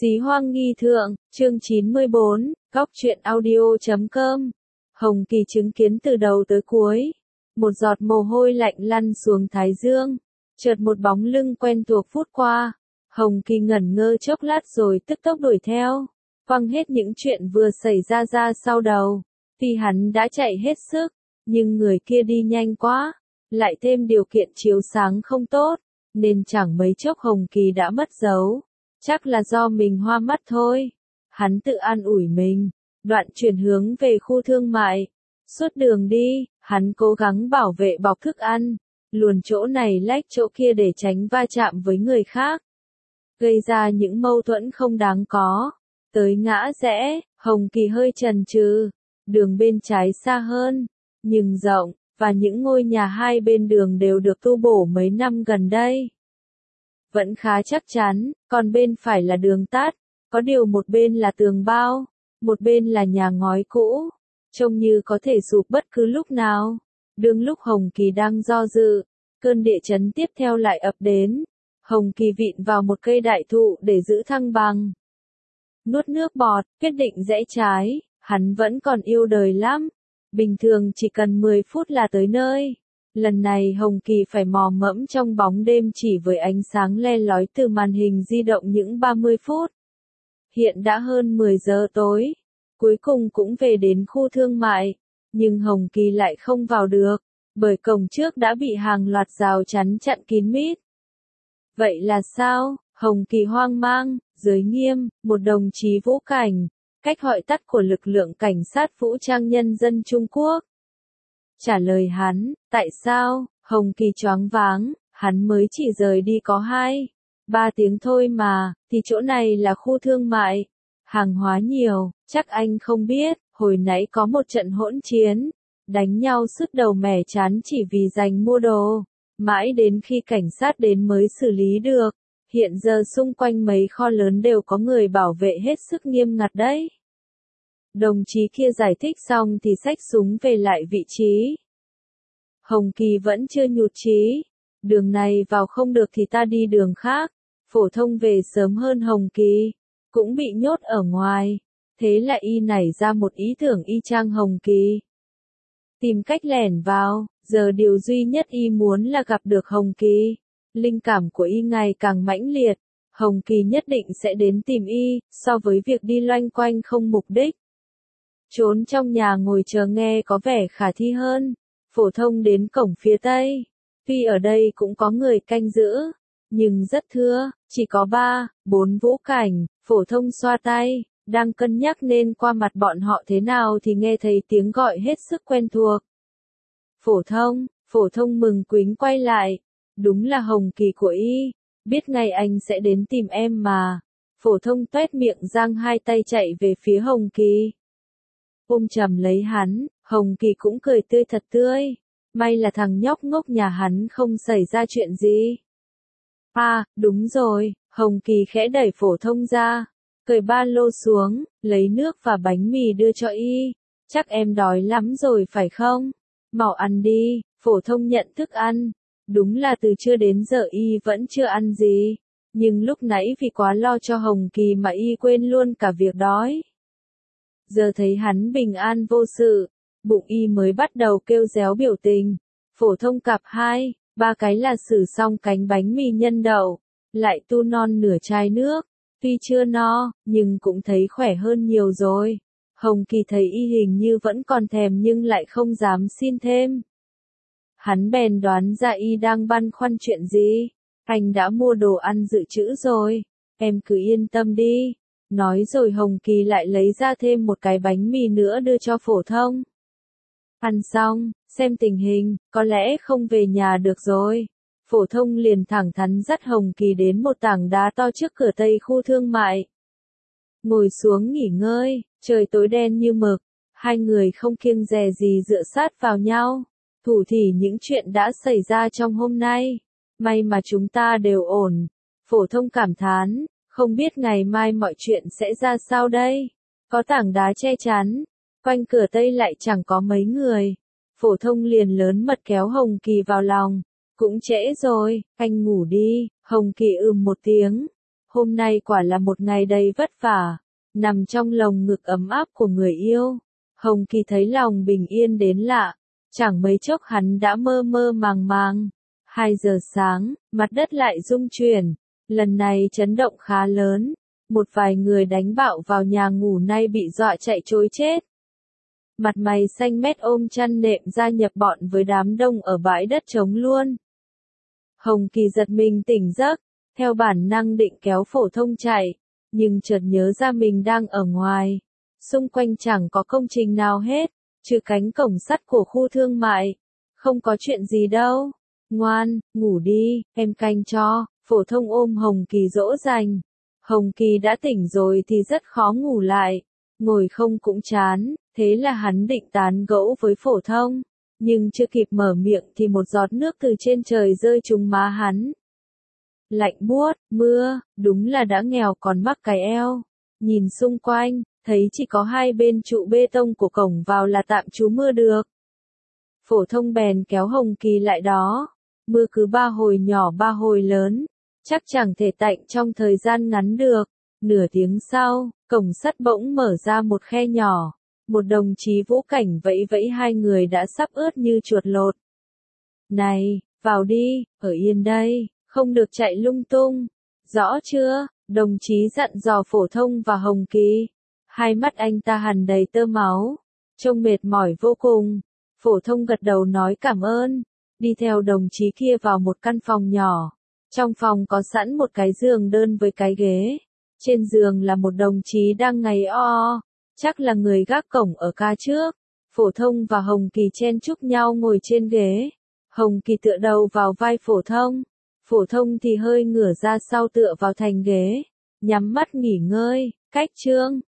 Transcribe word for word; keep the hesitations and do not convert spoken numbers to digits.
Xí hoang nghi thượng, chương chín mươi bốn, góc truyện audio chấm com. Hồng Kỳ chứng kiến từ đầu tới cuối. Một giọt mồ hôi lạnh lăn xuống thái dương. Chợt một bóng lưng quen thuộc phút qua. Hồng Kỳ ngẩn ngơ chốc lát rồi tức tốc đuổi theo. Quăng hết những chuyện vừa xảy ra ra sau đầu. Tuy hắn đã chạy hết sức, nhưng người kia đi nhanh quá. Lại thêm điều kiện chiếu sáng không tốt, nên chẳng mấy chốc Hồng Kỳ đã mất dấu. Chắc là do mình hoa mắt thôi. Hắn tự an ủi mình. Đoạn chuyển hướng về khu thương mại. Suốt đường đi, hắn cố gắng bảo vệ bọc thức ăn. Luồn chỗ này lách chỗ kia để tránh va chạm với người khác. Gây ra những mâu thuẫn không đáng có. Tới ngã rẽ, Hồng Kỳ hơi chần chừ. Đường bên trái xa hơn, nhưng rộng, và những ngôi nhà hai bên đường đều được tu bổ mấy năm gần đây. Vẫn khá chắc chắn, còn bên phải là đường tắt, có điều một bên là tường bao, một bên là nhà ngói cũ, trông như có thể sụp bất cứ lúc nào. Đương lúc Hồng Kỳ đang do dự, cơn địa chấn tiếp theo lại ập đến. Hồng Kỳ vịn vào một cây đại thụ để giữ thăng bằng. Nuốt nước bọt, quyết định rẽ trái, hắn vẫn còn yêu đời lắm. Bình thường chỉ cần mười phút là tới nơi. Lần này Hồng Kỳ phải mò mẫm trong bóng đêm chỉ với ánh sáng le lói từ màn hình di động những ba mươi phút. Hiện đã hơn mười giờ tối. Cuối cùng cũng về đến khu thương mại. Nhưng Hồng Kỳ lại không vào được, bởi cổng trước đã bị hàng loạt rào chắn chặn kín mít. Vậy là sao? Hồng Kỳ hoang mang, giới nghiêm, một đồng chí vũ cảnh, cách gọi tắt của lực lượng cảnh sát vũ trang nhân dân Trung Quốc. Trả lời hắn, tại sao? Hồng Kỳ choáng váng, hắn mới chỉ rời đi có hai, ba tiếng thôi mà, thì chỗ này là khu thương mại. Hàng hóa nhiều, chắc anh không biết, hồi nãy có một trận hỗn chiến, đánh nhau sứt đầu mẻ chán chỉ vì giành mua đồ, mãi đến khi cảnh sát đến mới xử lý được. Hiện giờ xung quanh mấy kho lớn đều có người bảo vệ hết sức nghiêm ngặt đấy. Đồng chí kia giải thích xong thì xách súng về lại vị trí. Hồng Kỳ vẫn chưa nhụt chí. Đường này vào không được thì ta đi đường khác. Phổ thông về sớm hơn Hồng Kỳ. Cũng bị nhốt ở ngoài. Thế là y nảy ra một ý tưởng y chang Hồng Kỳ. Tìm cách lẻn vào. Giờ điều duy nhất y muốn là gặp được Hồng Kỳ. Linh cảm của y ngày càng mãnh liệt. Hồng Kỳ nhất định sẽ đến tìm y, so với việc đi loanh quanh không mục đích. Trốn trong nhà ngồi chờ nghe có vẻ khả thi hơn. Phổ thông đến cổng phía tây. Tuy ở đây cũng có người canh giữ, nhưng rất thưa, chỉ có ba, bốn vũ cảnh. Phổ thông xoa tay, đang cân nhắc nên qua mặt bọn họ thế nào thì nghe thấy tiếng gọi hết sức quen thuộc. Phổ thông, phổ thông mừng quính quay lại. Đúng là Hồng Kỳ của y, biết ngay anh sẽ đến tìm em mà. Phổ thông toét miệng giang hai tay chạy về phía Hồng Kỳ. Ôm chầm lấy hắn, Hồng Kỳ cũng cười tươi thật tươi. May là thằng nhóc ngốc nhà hắn không xảy ra chuyện gì. À, đúng rồi, Hồng Kỳ khẽ đẩy phổ thông ra, cởi ba lô xuống, lấy nước và bánh mì đưa cho y. Chắc em đói lắm rồi phải không? Mau ăn đi. Phổ thông nhận thức ăn. Đúng là từ trưa đến giờ y vẫn chưa ăn gì. Nhưng lúc nãy vì quá lo cho Hồng Kỳ mà y quên luôn cả việc đói. Giờ thấy hắn bình an vô sự, bụng y mới bắt đầu kêu réo biểu tình. Phổ thông cặp hai, ba cái là xử xong cánh bánh mì nhân đậu, lại tu non nửa chai nước. Tuy chưa no, nhưng cũng thấy khỏe hơn nhiều rồi. Hồng Kỳ thấy y hình như vẫn còn thèm nhưng lại không dám xin thêm. Hắn bèn đoán ra y đang băn khoăn chuyện gì. Anh đã mua đồ ăn dự trữ rồi, em cứ yên tâm đi. Nói rồi Hồng Kỳ lại lấy ra thêm một cái bánh mì nữa đưa cho phổ thông. Ăn xong, xem tình hình, có lẽ không về nhà được rồi. Phổ thông liền thẳng thắn dắt Hồng Kỳ đến một tảng đá to trước cửa tây khu thương mại. Ngồi xuống nghỉ ngơi, trời tối đen như mực, hai người không kiêng dè gì dựa sát vào nhau. Thủ thỉ những chuyện đã xảy ra trong hôm nay. May mà chúng ta đều ổn. Phổ thông cảm thán, không biết ngày mai mọi chuyện sẽ ra sao đây. Có tảng đá che chắn, quanh cửa tây lại chẳng có mấy người. Phổ thông liền lớn mật kéo Hồng Kỳ vào lòng. Cũng trễ rồi, anh ngủ đi. Hồng Kỳ ừm một tiếng. Hôm nay quả là một ngày đầy vất vả, nằm trong lồng ngực ấm áp của người yêu. Hồng Kỳ thấy lòng bình yên đến lạ, chẳng mấy chốc hắn đã mơ mơ màng màng. Hai giờ sáng, mặt đất lại rung chuyển, lần này chấn động khá lớn. Một vài người đánh bạo vào nhà ngủ nay bị dọa chạy trối chết. Mặt mày xanh mét ôm chăn nệm gia nhập bọn với đám đông ở bãi đất trống luôn. Hồng Kỳ giật mình tỉnh giấc, theo bản năng định kéo Phổ Thông chạy, nhưng chợt nhớ ra mình đang ở ngoài. Xung quanh chẳng có công trình nào hết, trừ cánh cổng sắt của khu thương mại. Không có chuyện gì đâu. Ngoan, ngủ đi, em canh cho. Phổ Thông ôm Hồng Kỳ dỗ dành. Hồng Kỳ đã tỉnh rồi thì rất khó ngủ lại. Ngồi không cũng chán, thế là hắn định tán gẫu với Phổ Thông. Nhưng chưa kịp mở miệng thì một giọt nước từ trên trời rơi trúng má hắn. Lạnh buốt, mưa, đúng là đã nghèo còn mắc cái eo. Nhìn xung quanh, thấy chỉ có hai bên trụ bê tông của cổng vào là tạm trú mưa được. Phổ Thông bèn kéo Hồng Kỳ lại đó. Mưa cứ ba hồi nhỏ ba hồi lớn, chắc chẳng thể tạnh trong thời gian ngắn được. Nửa tiếng sau, cổng sắt bỗng mở ra một khe nhỏ. Một đồng chí vũ cảnh vẫy vẫy hai người đã sắp ướt như chuột lột. Này, vào đi, ở yên đây, không được chạy lung tung. Rõ chưa? Đồng chí dặn dò Phổ Thông và Hồng Kỳ. Hai mắt anh ta hằn đầy tơ máu, trông mệt mỏi vô cùng. Phổ Thông gật đầu nói cảm ơn, đi theo đồng chí kia vào một căn phòng nhỏ. Trong phòng có sẵn một cái giường đơn với cái ghế. Trên giường là một đồng chí đang ngáy o o, chắc là người gác cổng ở ca trước. Phổ Thông và Hồng Kỳ chen chúc nhau ngồi trên ghế. Hồng Kỳ tựa đầu vào vai Phổ Thông. Phổ Thông thì hơi ngửa ra sau tựa vào thành ghế, nhắm mắt nghỉ ngơi. Cách chương